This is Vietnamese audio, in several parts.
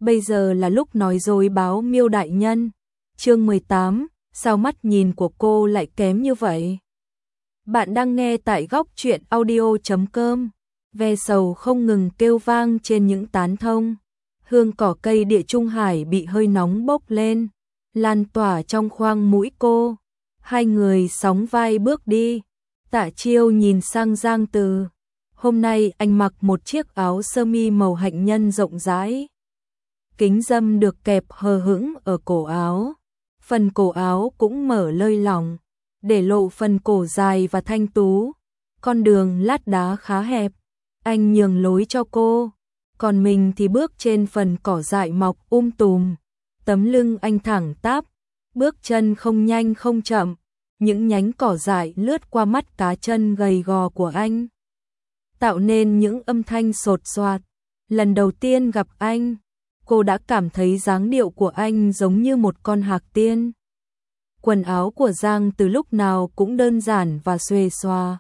bây giờ là lúc nói dối báo Miêu đại nhân. Chương 18, sao mắt nhìn của cô lại kém như vậy? Bạn đang nghe tại góc truyện audio.com. Ve sầu không ngừng kêu vang trên những tán thông. Hương cỏ cây địa trung hải bị hơi nóng bốc lên, lan tỏa trong khoang mũi cô. Hai người sóng vai bước đi. Tạ Chiêu nhìn sang Giang Từ. Hôm nay anh mặc một chiếc áo sơ mi màu hạnh nhân rộng rãi. Kính râm được kẹp hờ hững ở cổ áo. Phần cổ áo cũng mở lơi lỏng, để lộ phần cổ dài và thanh tú. Con đường lát đá khá hẹp, anh nhường lối cho cô, còn mình thì bước trên phần cỏ dại mọc tùm. Tấm lưng anh thẳng tắp, bước chân không nhanh không chậm, những nhánh cỏ dại lướt qua mắt cá chân gầy gò của anh, tạo nên những âm thanh sột soạt. Lần đầu tiên gặp anh, cô đã cảm thấy dáng điệu của anh giống như một con hạc tiên. Quần áo của Giang từ lúc nào cũng đơn giản và xuề xòa,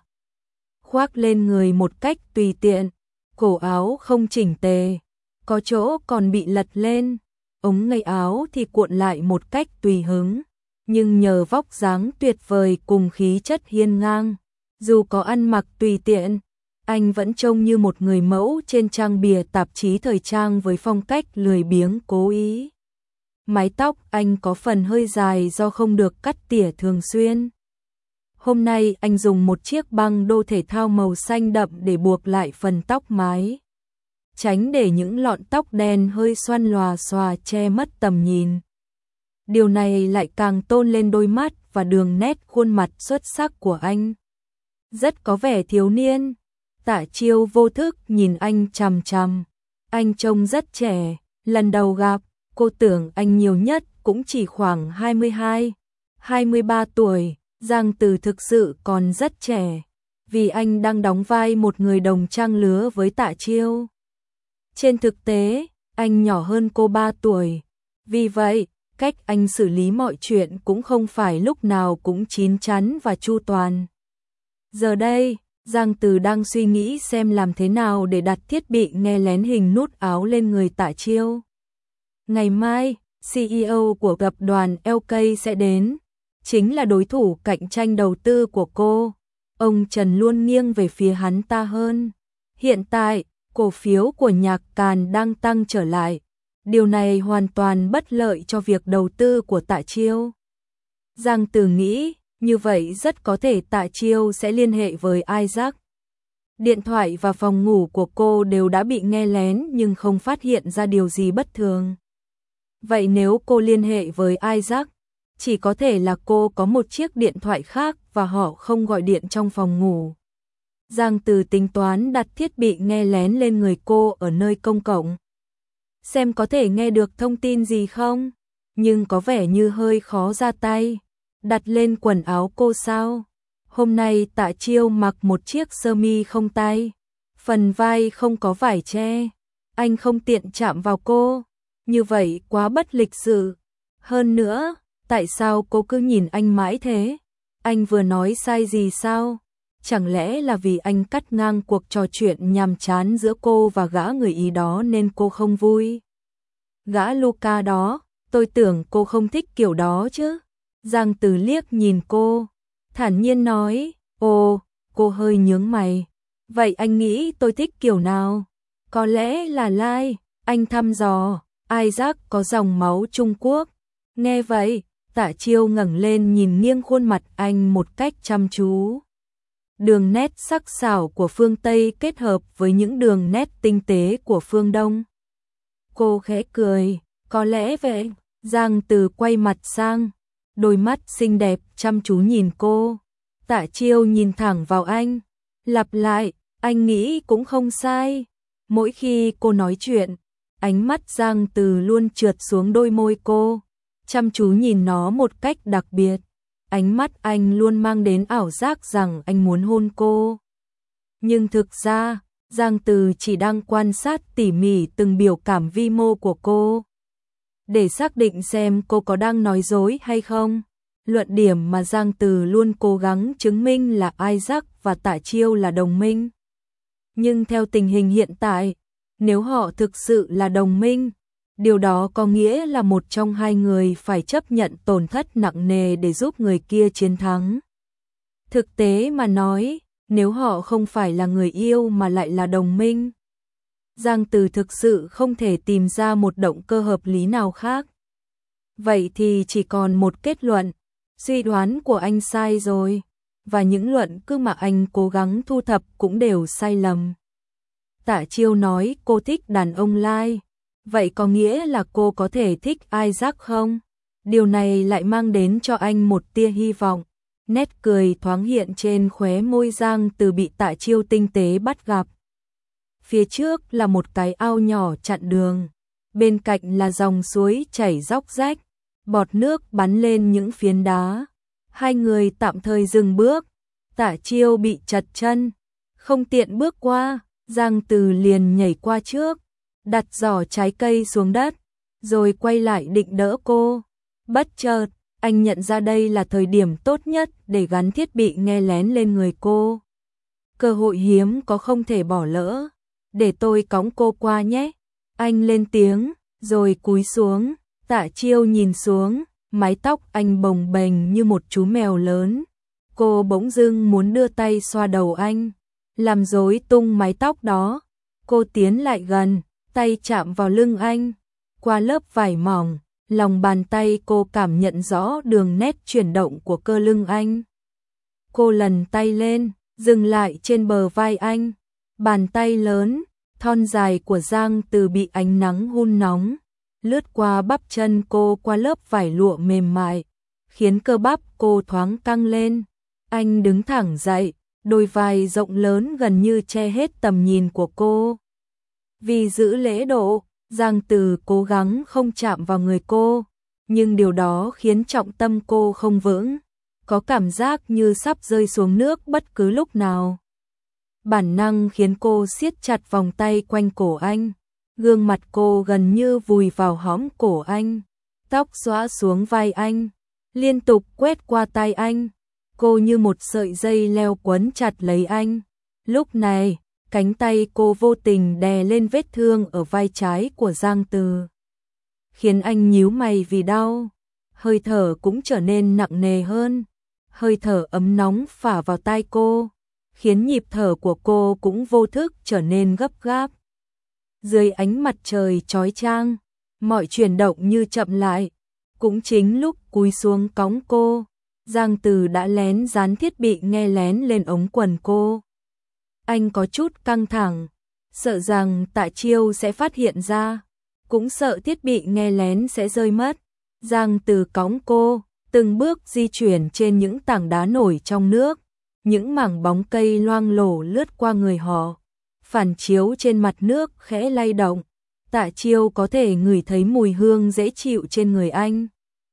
khoác lên người một cách tùy tiện, cổ áo không chỉnh tề, có chỗ còn bị lật lên, ống ngay áo thì cuộn lại một cách tùy hứng, nhưng nhờ vóc dáng tuyệt vời cùng khí chất hiên ngang, dù có ăn mặc tùy tiện, anh vẫn trông như một người mẫu trên trang bìa tạp chí thời trang với phong cách lười biếng cố ý. Mái tóc anh có phần hơi dài do không được cắt tỉa thường xuyên. Hôm nay anh dùng một chiếc băng đô thể thao màu xanh đậm để buộc lại phần tóc mái, tránh để những lọn tóc đen hơi xoăn lòa xòa che mất tầm nhìn. Điều này lại càng tôn lên đôi mắt và đường nét khuôn mặt xuất sắc của anh. Rất có vẻ thiếu niên. Tạ Chiêu vô thức nhìn anh chằm chằm. Anh trông rất trẻ, lần đầu gặp, cô tưởng anh nhiều nhất cũng chỉ khoảng 22, 23 tuổi. Giang Từ thực sự còn rất trẻ, vì anh đang đóng vai một người đồng trang lứa với Tạ Chiêu. Trên thực tế, anh nhỏ hơn cô 3 tuổi, vì vậy, cách anh xử lý mọi chuyện cũng không phải lúc nào cũng chín chắn và chu toàn. Giờ đây, Giang Từ đang suy nghĩ xem làm thế nào để đặt thiết bị nghe lén hình nút áo lên người Tạ Chiêu. Ngày mai, CEO của tập đoàn LK sẽ đến, chính là đối thủ cạnh tranh đầu tư của cô. Ông Trần luôn nghiêng về phía hắn ta hơn. Hiện tại, cổ phiếu của Nhạc Càn đang tăng trở lại. Điều này hoàn toàn bất lợi cho việc đầu tư của Tạ Chiêu. Giang Từ nghĩ, như vậy rất có thể Tạ Chiêu sẽ liên hệ với Isaac. Điện thoại và phòng ngủ của cô đều đã bị nghe lén nhưng không phát hiện ra điều gì bất thường. Vậy nếu cô liên hệ với Isaac, chỉ có thể là cô có một chiếc điện thoại khác và họ không gọi điện trong phòng ngủ. Giang Từ tính toán đặt thiết bị nghe lén lên người cô ở nơi công cộng, xem có thể nghe được thông tin gì không, nhưng có vẻ như hơi khó ra tay. Đặt lên quần áo cô sao? Hôm nay Tạ Chiêu mặc một chiếc sơ mi không tay, phần vai không có vải che, anh không tiện chạm vào cô, như vậy quá bất lịch sự. Hơn nữa, tại sao cô cứ nhìn anh mãi thế? Anh vừa nói sai gì sao? Chẳng lẽ là vì anh cắt ngang cuộc trò chuyện nhàm chán giữa cô và gã người Ý đó nên cô không vui? Gã Luca đó, tôi tưởng cô không thích kiểu đó chứ? Giang Từ liếc nhìn cô, thản nhiên nói, ồ, cô hơi nhướng mày. Vậy anh nghĩ tôi thích kiểu nào? Có lẽ là Lai, anh thăm dò, Isaac có dòng máu Trung Quốc. Nghe vậy, Tạ Chiêu ngẩng lên nhìn nghiêng khuôn mặt anh một cách chăm chú. Đường nét sắc sảo của phương Tây kết hợp với những đường nét tinh tế của phương Đông. Cô khẽ cười, có lẽ vậy. Giang Từ quay mặt sang, đôi mắt xinh đẹp chăm chú nhìn cô. Tạ Chiêu nhìn thẳng vào anh, lặp lại, anh nghĩ cũng không sai. Mỗi khi cô nói chuyện, ánh mắt Giang Từ luôn trượt xuống đôi môi cô, chăm chú nhìn nó một cách đặc biệt. Ánh mắt anh luôn mang đến ảo giác rằng anh muốn hôn cô. Nhưng thực ra, Giang Từ chỉ đang quan sát tỉ mỉ từng biểu cảm vi mô của cô, để xác định xem cô có đang nói dối hay không. Luận điểm mà Giang Từ luôn cố gắng chứng minh là Isaac và Tạ Chiêu là đồng minh. Nhưng theo tình hình hiện tại, nếu họ thực sự là đồng minh, Điều đó có nghĩa là một trong hai người phải chấp nhận tổn thất nặng nề để giúp người kia chiến thắng. Thực tế mà nói, nếu họ không phải là người yêu mà lại là đồng minh, Giang Từ thực sự không thể tìm ra một động cơ hợp lý nào khác. Vậy thì chỉ còn một kết luận, suy đoán của anh sai rồi, và những luận cứ mà anh cố gắng thu thập cũng đều sai lầm. Tạ Chiêu nói cô thích đàn ông lai, vậy có nghĩa là cô có thể thích Isaac không? Điều này lại mang đến cho anh một tia hy vọng. Nét cười thoáng hiện trên khóe môi Giang Từ bị Tạ Chiêu tinh tế bắt gặp. Phía trước là một cái ao nhỏ chặn đường, bên cạnh là dòng suối chảy róc rách, bọt nước bắn lên những phiến đá. Hai người tạm thời dừng bước, Tạ Chiêu bị trật chân, không tiện bước qua, Giang Từ liền nhảy qua trước, đặt giỏ trái cây xuống đất, rồi quay lại định đỡ cô. Bất chợt, anh nhận ra đây là thời điểm tốt nhất để gắn thiết bị nghe lén lên người cô. Cơ hội hiếm có không thể bỏ lỡ. Để tôi cõng cô qua nhé. Anh lên tiếng, rồi cúi xuống. Tạ Chiêu nhìn xuống, mái tóc anh bồng bềnh như một chú mèo lớn. Cô bỗng dưng muốn đưa tay xoa đầu anh, làm rối tung mái tóc đó. Cô tiến lại gần, tay chạm vào lưng anh. Qua lớp vải mỏng, lòng bàn tay cô cảm nhận rõ đường nét chuyển động của cơ lưng anh. Cô lần tay lên, dừng lại trên bờ vai anh. Bàn tay lớn, thon dài của Giang Từ bị ánh nắng hun nóng, lướt qua bắp chân cô qua lớp vải lụa mềm mại, khiến cơ bắp cô thoáng căng lên. Anh đứng thẳng dậy, đôi vai rộng lớn gần như che hết tầm nhìn của cô. Vì giữ lễ độ, Giang Từ cố gắng không chạm vào người cô, nhưng điều đó khiến trọng tâm cô không vững, có cảm giác như sắp rơi xuống nước bất cứ lúc nào. Bản năng khiến cô siết chặt vòng tay quanh cổ anh, gương mặt cô gần như vùi vào hõm cổ anh, tóc xõa xuống vai anh, liên tục quét qua tay anh, cô như một sợi dây leo quấn chặt lấy anh. Lúc này, cánh tay cô vô tình đè lên vết thương ở vai trái của Giang Từ, khiến anh nhíu mày vì đau, hơi thở cũng trở nên nặng nề hơn, hơi thở ấm nóng phả vào tai cô, khiến nhịp thở của cô cũng vô thức trở nên gấp gáp. Dưới ánh mặt trời chói chang, mọi chuyển động như chậm lại. Cũng chính lúc cúi xuống cõng cô, Giang Từ đã lén dán thiết bị nghe lén lên ống quần cô. Anh có chút căng thẳng, sợ rằng Tạ Chiêu sẽ phát hiện ra, cũng sợ thiết bị nghe lén sẽ rơi mất. Giang Từ cõng cô, từng bước di chuyển trên những tảng đá nổi trong nước. Những mảng bóng cây loang lổ lướt qua người họ, phản chiếu trên mặt nước khẽ lay động. Tạ Chiêu có thể ngửi thấy mùi hương dễ chịu trên người anh.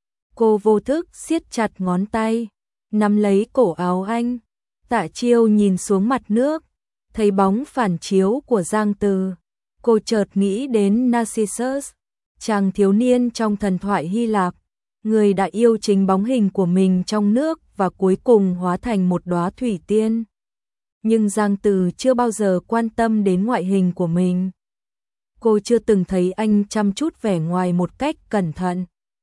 Cô vô thức siết chặt ngón tay, nắm lấy cổ áo anh. Tạ Chiêu nhìn xuống mặt nước, thấy bóng phản chiếu của Giang Từ. Cô chợt nghĩ đến Narcissus, chàng thiếu niên trong thần thoại Hy Lạp, người đã yêu chính bóng hình của mình trong nước và cuối cùng hóa thành một đóa thủy tiên. Nhưng Giang Từ chưa bao giờ quan tâm đến ngoại hình của mình. Cô chưa từng thấy anh chăm chút vẻ ngoài một cách cẩn thận.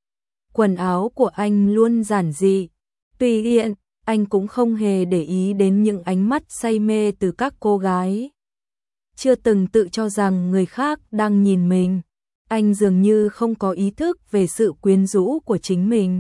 Quần áo của anh luôn giản dị, tùy tiện, anh cũng không hề để ý đến những ánh mắt say mê từ các cô gái. Chưa từng tự cho rằng người khác đang nhìn mình. Anh dường như không có ý thức về sự quyến rũ của chính mình.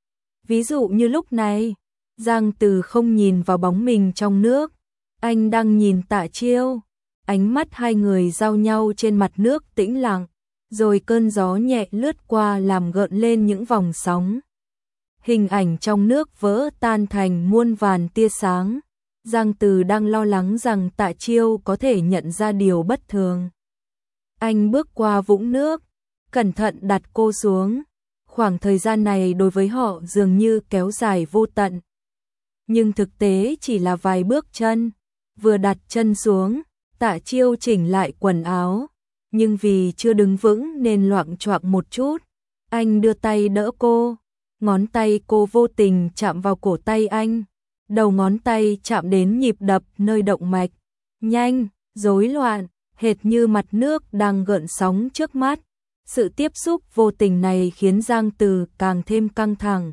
Ví dụ như lúc này, Giang Từ không nhìn vào bóng mình trong nước, anh đang nhìn Tạ Chiêu. Ánh mắt hai người giao nhau trên mặt nước tĩnh lặng, rồi cơn gió nhẹ lướt qua làm gợn lên những vòng sóng. Hình ảnh trong nước vỡ tan thành muôn vàn tia sáng. Giang Từ đang lo lắng rằng Tạ Chiêu có thể nhận ra điều bất thường. Anh bước qua vũng nước, cẩn thận đặt cô xuống. Khoảng thời gian này đối với họ dường như kéo dài vô tận. Nhưng thực tế chỉ là vài bước chân. Vừa đặt chân xuống, Tạ Chiêu chỉnh lại quần áo. Nhưng vì chưa đứng vững nên loạng choạng một chút. Anh đưa tay đỡ cô. Ngón tay cô vô tình chạm vào cổ tay anh. Đầu ngón tay chạm đến nhịp đập nơi động mạch. Nhanh, rối loạn, hệt như mặt nước đang gợn sóng trước mắt. Sự tiếp xúc vô tình này khiến Giang Từ càng thêm căng thẳng.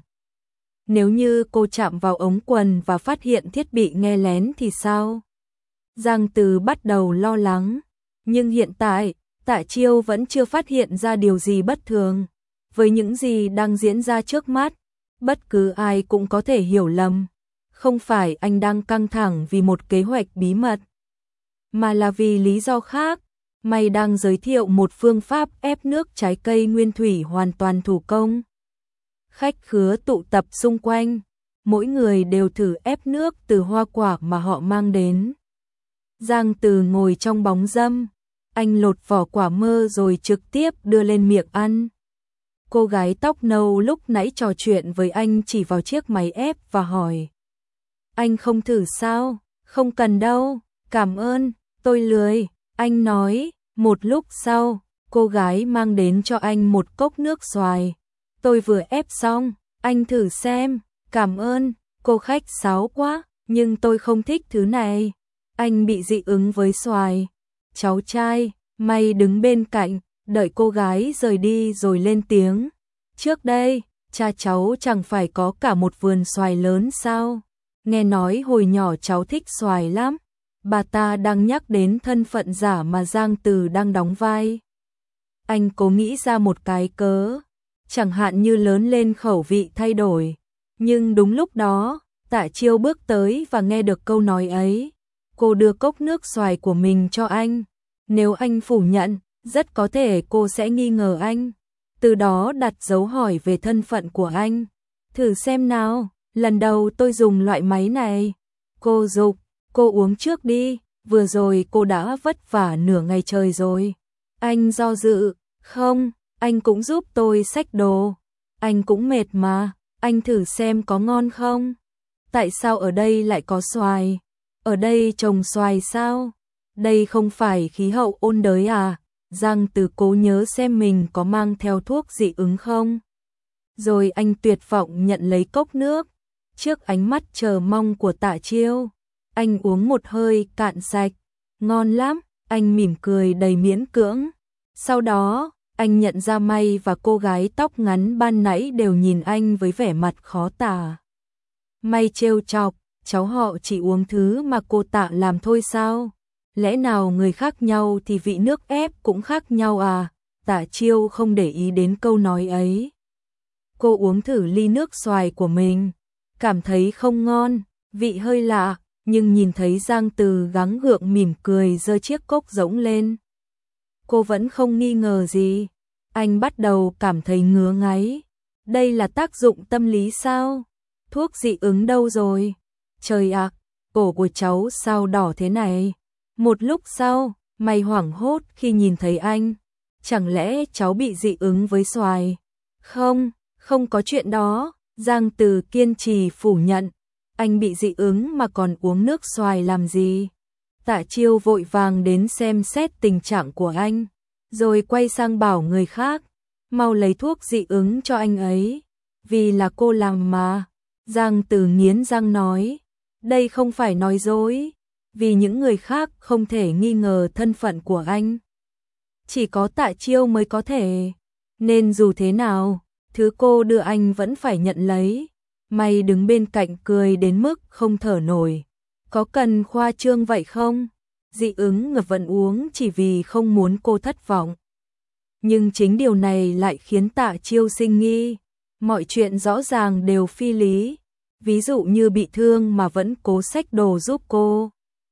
Nếu như cô chạm vào ống quần và phát hiện thiết bị nghe lén thì sao? Giang Từ bắt đầu lo lắng, nhưng hiện tại, Tạ Chiêu vẫn chưa phát hiện ra điều gì bất thường. Với những gì đang diễn ra trước mắt, bất cứ ai cũng có thể hiểu lầm. Không phải anh đang căng thẳng vì một kế hoạch bí mật, mà là vì lý do khác. Mày đang giới thiệu một phương pháp ép nước trái cây nguyên thủy hoàn toàn thủ công. Khách khứa tụ tập xung quanh, mỗi người đều thử ép nước từ hoa quả mà họ mang đến. Giang Từ ngồi trong bóng râm, anh lột vỏ quả mơ rồi trực tiếp đưa lên miệng ăn. Cô gái tóc nâu lúc nãy trò chuyện với anh chỉ vào chiếc máy ép và hỏi: "Anh không thử sao?" "Không cần đâu, cảm ơn, tôi lười." Anh nói. Một lúc sau, cô gái mang đến cho anh một cốc nước xoài. "Tôi vừa ép xong, anh thử xem." "Cảm ơn." Cô khách sáo quá, nhưng tôi không thích thứ này. Anh bị dị ứng với xoài. Cháu trai, May đứng bên cạnh, đợi cô gái rời đi rồi lên tiếng: "Trước đây, cha cháu chẳng phải có cả một vườn xoài lớn sao? Nghe nói hồi nhỏ cháu thích xoài lắm." Bà ta đang nhắc đến thân phận giả mà Giang Từ đang đóng vai. Anh cố nghĩ ra một cái cớ, chẳng hạn như lớn lên khẩu vị thay đổi. Nhưng đúng lúc đó, Tạ Chiêu bước tới và nghe được câu nói ấy. Cô đưa cốc nước xoài của mình cho anh. Nếu anh phủ nhận, rất có thể cô sẽ nghi ngờ anh, từ đó đặt dấu hỏi về thân phận của anh. "Thử xem nào, lần đầu tôi dùng loại máy này." Cô giục. "Cô uống trước đi, vừa rồi cô đã vất vả nửa ngày trời rồi." Anh do dự. "Không, anh cũng giúp tôi xách đồ. Anh cũng mệt mà, anh thử xem có ngon không?" "Tại sao ở đây lại có xoài? Ở đây trồng xoài sao? Đây không phải khí hậu ôn đới à?" Giang Từ cố nhớ xem mình có mang theo thuốc dị ứng không. Rồi anh tuyệt vọng nhận lấy cốc nước. Trước ánh mắt chờ mong của Tạ Chiêu, anh uống một hơi cạn sạch. "Ngon lắm." Anh mỉm cười đầy miễn cưỡng. Sau đó, anh nhận ra May và cô gái tóc ngắn ban nãy đều nhìn anh với vẻ mặt khó tả. May trêu chọc: "Cháu họ chỉ uống thứ mà cô Tạ làm thôi sao? Lẽ nào người khác nhau thì vị nước ép cũng khác nhau à?" Tạ Chiêu không để ý đến câu nói ấy. Cô uống thử ly nước xoài của mình, cảm thấy không ngon, vị hơi lạ, nhưng nhìn thấy Giang Từ gắng gượng mỉm cười giơ chiếc cốc rỗng lên. Cô vẫn không nghi ngờ gì. Anh bắt đầu cảm thấy ngứa ngáy. Đây là tác dụng tâm lý sao? Thuốc dị ứng đâu rồi? Trời ạ, cổ của cháu sao đỏ thế này? Một lúc sau, May hoảng hốt khi nhìn thấy anh. Chẳng lẽ cháu bị dị ứng với xoài? Không, không có chuyện đó. Giang Từ kiên trì phủ nhận. Anh bị dị ứng mà còn uống nước xoài làm gì? Tạ Chiêu vội vàng đến xem xét tình trạng của anh, rồi quay sang bảo người khác, mau lấy thuốc dị ứng cho anh ấy, vì là cô làm mà. Giang Từ nghiến răng nói, đây không phải nói dối, vì những người khác không thể nghi ngờ thân phận của anh. Chỉ có Tạ Chiêu mới có thể, nên dù thế nào, thứ cô đưa anh vẫn phải nhận lấy. May đứng bên cạnh cười đến mức không thở nổi. Có cần khoa trương vậy không? Dị ứng ngập vẫn uống chỉ vì không muốn cô thất vọng. Nhưng chính điều này lại khiến Tạ Chiêu sinh nghi. Mọi chuyện rõ ràng đều phi lý. Ví dụ như bị thương mà vẫn cố xách đồ giúp cô.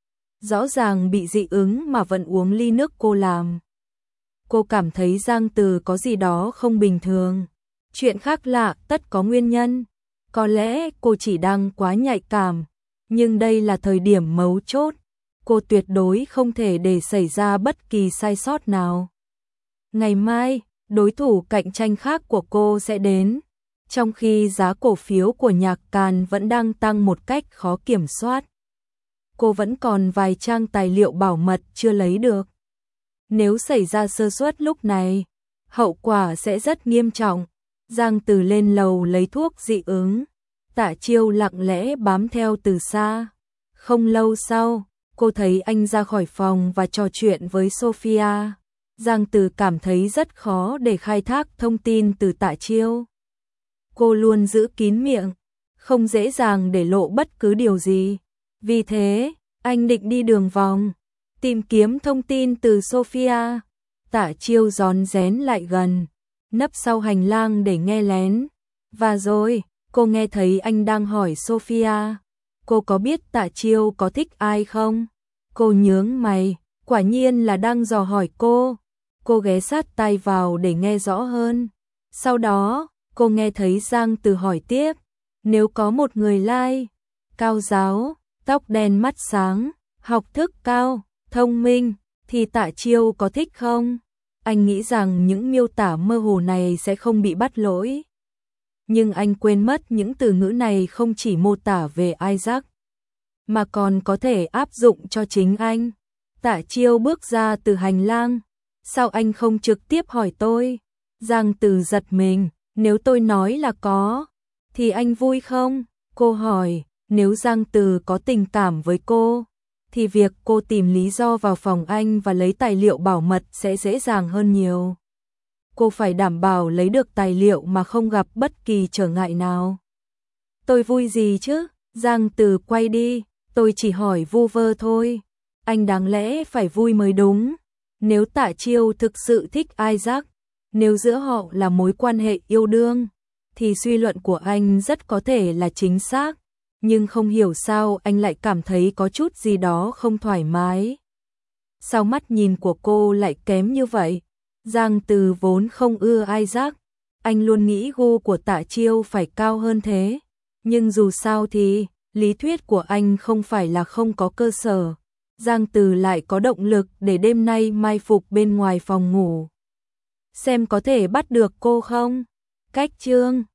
Rõ ràng bị dị ứng mà vẫn uống ly nước cô làm. Cô cảm thấy Giang Từ có gì đó không bình thường. Chuyện khác lạ tất có nguyên nhân. Có lẽ cô chỉ đang quá nhạy cảm, nhưng đây là thời điểm mấu chốt. Cô tuyệt đối không thể để xảy ra bất kỳ sai sót nào. Ngày mai, đối thủ cạnh tranh khác của cô sẽ đến, trong khi giá cổ phiếu của Nhạc Càn vẫn đang tăng một cách khó kiểm soát. Cô vẫn còn vài trang tài liệu bảo mật chưa lấy được. Nếu xảy ra sơ suất lúc này, hậu quả sẽ rất nghiêm trọng. Giang Từ lên lầu lấy thuốc dị ứng. Tạ Chiêu lặng lẽ bám theo từ xa. Không lâu sau, cô thấy anh ra khỏi phòng và trò chuyện với Sophia. Giang Từ cảm thấy rất khó để khai thác thông tin từ Tạ Chiêu. Cô luôn giữ kín miệng, không dễ dàng để lộ bất cứ điều gì. Vì thế, anh định đi đường vòng, tìm kiếm thông tin từ Sophia. Tạ Chiêu rón rén lại gần, nấp sau hành lang để nghe lén. Và rồi, cô nghe thấy anh đang hỏi Sophia, cô có biết Tạ Chiêu có thích ai không? Cô nhướng mày, quả nhiên là đang dò hỏi cô. Cô ghé sát tai vào để nghe rõ hơn. Sau đó, cô nghe thấy Giang Từ hỏi tiếp, nếu có một người lai, cao giáo, tóc đen mắt sáng, học thức cao, thông minh, thì Tạ Chiêu có thích không? Anh nghĩ rằng những miêu tả mơ hồ này sẽ không bị bắt lỗi. Nhưng anh quên mất những từ ngữ này không chỉ mô tả về Isaac, mà còn có thể áp dụng cho chính anh. Tạ Chiêu bước ra từ hành lang. Sao anh không trực tiếp hỏi tôi? Giang Từ giật mình, nếu tôi nói là có, thì anh vui không? Cô hỏi, nếu Giang Từ có tình cảm với cô, thì việc cô tìm lý do vào phòng anh và lấy tài liệu bảo mật sẽ dễ dàng hơn nhiều. Cô phải đảm bảo lấy được tài liệu mà không gặp bất kỳ trở ngại nào. Tôi vui gì chứ? Giang Từ quay đi, tôi chỉ hỏi vu vơ thôi. Anh đáng lẽ phải vui mới đúng. Nếu Tạ Chiêu thực sự thích Isaac, nếu giữa họ là mối quan hệ yêu đương, thì suy luận của anh rất có thể là chính xác. Nhưng không hiểu sao anh lại cảm thấy có chút gì đó không thoải mái. Sao mắt nhìn của cô lại kém như vậy? Giang Từ vốn không ưa Isaac, anh luôn nghĩ gu của Tạ Chiêu phải cao hơn thế. Nhưng dù sao thì, lý thuyết của anh không phải là không có cơ sở. Giang Từ lại có động lực để đêm nay mai phục bên ngoài phòng ngủ. Xem có thể bắt được cô không? Cách chương